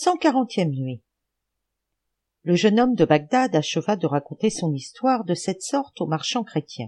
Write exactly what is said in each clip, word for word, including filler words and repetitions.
cent quarantième nuit. Le jeune homme de Bagdad acheva de raconter son histoire de cette sorte au marchand chrétien.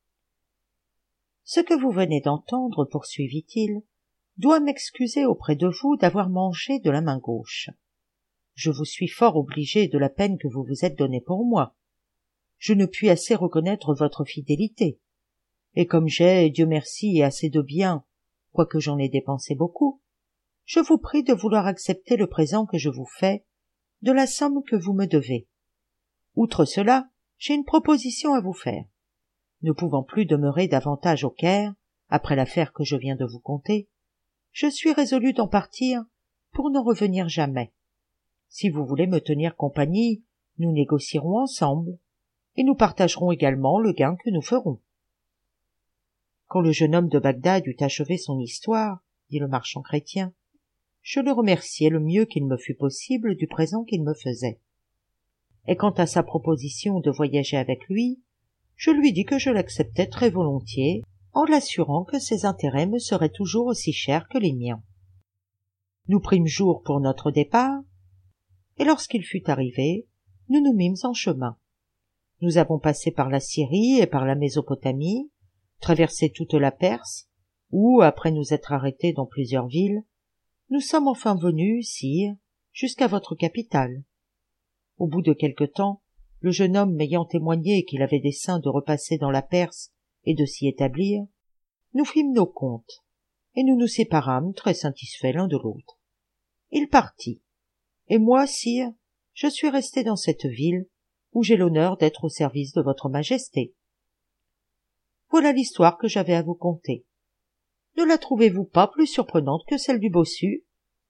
« Ce que vous venez d'entendre, poursuivit-il, doit m'excuser auprès de vous d'avoir mangé de la main gauche. Je vous suis fort obligé de la peine que vous vous êtes donnée pour moi. Je ne puis assez reconnaître votre fidélité. Et comme j'ai, Dieu merci, assez de biens, quoique j'en ai dépensé beaucoup, je vous prie de vouloir accepter le présent que je vous fais de la somme que vous me devez. Outre cela, j'ai une proposition à vous faire. Ne pouvant plus demeurer davantage au Caire, après l'affaire que je viens de vous conter, je suis résolu d'en partir pour ne revenir jamais. Si vous voulez me tenir compagnie, nous négocierons ensemble, et nous partagerons également le gain que nous ferons. » Quand le jeune homme de Bagdad eut achevé son histoire, dit le marchand chrétien, je le remerciai le mieux qu'il me fut possible du présent qu'il me faisait. Et quant à sa proposition de voyager avec lui, je lui dis que je l'acceptais très volontiers, en l'assurant que ses intérêts me seraient toujours aussi chers que les miens. Nous prîmes jour pour notre départ, et lorsqu'il fut arrivé, nous nous mîmes en chemin. Nous avons passé par la Syrie et par la Mésopotamie, traversé toute la Perse, où, après nous être arrêtés dans plusieurs villes, nous sommes enfin venus, sire, jusqu'à votre capitale. Au bout de quelque temps, le jeune homme m'ayant témoigné qu'il avait dessein de repasser dans la Perse et de s'y établir, nous fîmes nos comptes, et nous nous séparâmes très satisfaits l'un de l'autre. Il partit, et moi, sire, je suis resté dans cette ville, où j'ai l'honneur d'être au service de votre majesté. Voilà l'histoire que j'avais à vous conter. Ne la trouvez-vous pas plus surprenante que celle du bossu?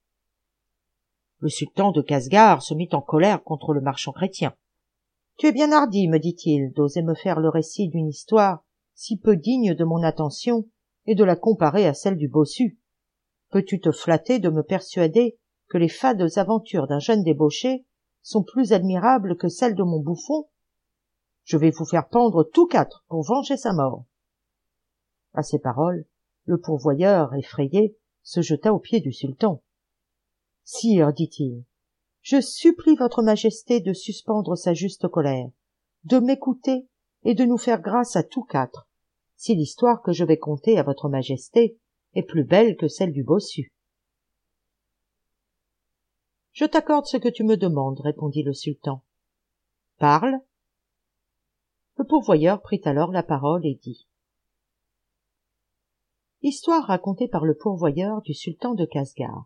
Le sultan de Casgar se mit en colère contre le marchand chrétien. « Tu es bien hardi, me dit-il, d'oser me faire le récit d'une histoire si peu digne de mon attention et de la comparer à celle du bossu. Peux-tu te flatter de me persuader que les fades aventures d'un jeune débauché sont plus admirables que celles de mon bouffon? Je vais vous faire pendre tous quatre pour venger sa mort. » À ces paroles, le pourvoyeur, effrayé, se jeta aux pieds du sultan. « Sire, dit-il, je supplie votre majesté de suspendre sa juste colère, de m'écouter et de nous faire grâce à tous quatre, si l'histoire que je vais conter à votre majesté est plus belle que celle du bossu. »« Je t'accorde ce que tu me demandes, répondit le sultan. »« Parle. » Le pourvoyeur prit alors la parole et dit. Histoire racontée par le pourvoyeur du sultan de Casgar.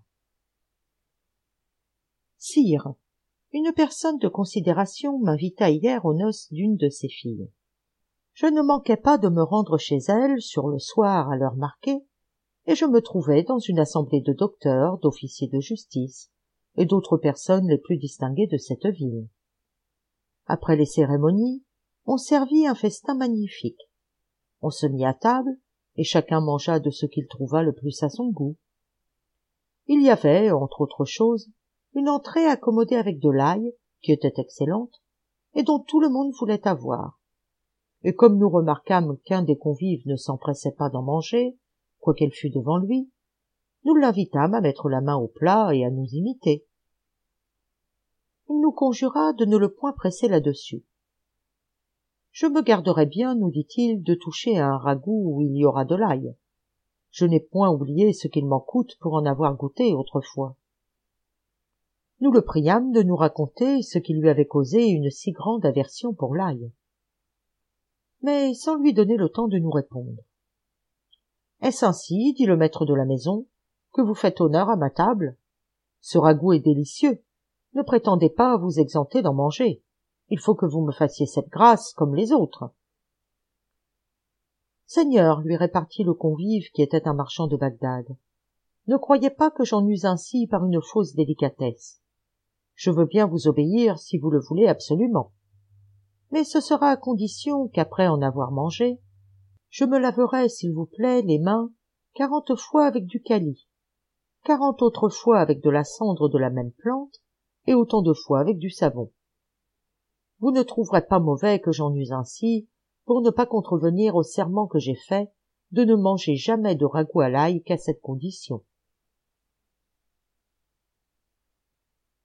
Sire, une personne de considération m'invita hier aux noces d'une de ses filles. Je ne manquai pas de me rendre chez elle sur le soir à l'heure marquée, et je me trouvai dans une assemblée de docteurs, d'officiers de justice et d'autres personnes les plus distinguées de cette ville. Après les cérémonies, on servit un festin magnifique. On se mit à table, et chacun mangea de ce qu'il trouva le plus à son goût. Il y avait, entre autres choses, une entrée accommodée avec de l'ail, qui était excellente, et dont tout le monde voulait avoir. Et comme nous remarquâmes qu'un des convives ne s'empressait pas d'en manger, quoiqu'elle fût devant lui, nous l'invitâmes à mettre la main au plat et à nous imiter. Il nous conjura de ne le point presser là-dessus. « Je me garderai bien, nous dit-il, de toucher à un ragoût où il y aura de l'ail. Je n'ai point oublié ce qu'il m'en coûte pour en avoir goûté autrefois. » Nous le priâmes de nous raconter ce qui lui avait causé une si grande aversion pour l'ail. Mais sans lui donner le temps de nous répondre. « Est-ce ainsi, dit le maître de la maison, que vous faites honneur à ma table? Ce ragoût est délicieux. Ne prétendez pas à vous exempter d'en manger. Il faut que vous me fassiez cette grâce comme les autres. »« Seigneur, lui répartit le convive qui était un marchand de Bagdad, ne croyez pas que j'en use ainsi par une fausse délicatesse. Je veux bien vous obéir si vous le voulez absolument. Mais ce sera à condition qu'après en avoir mangé, je me laverai, s'il vous plaît, les mains quarante fois avec du kali, quarante autres fois avec de la cendre de la même plante, et autant de fois avec du savon. Vous ne trouverez pas mauvais que j'en use ainsi, pour ne pas contrevenir au serment que j'ai fait de ne manger jamais de ragoût à l'ail qu'à cette condition.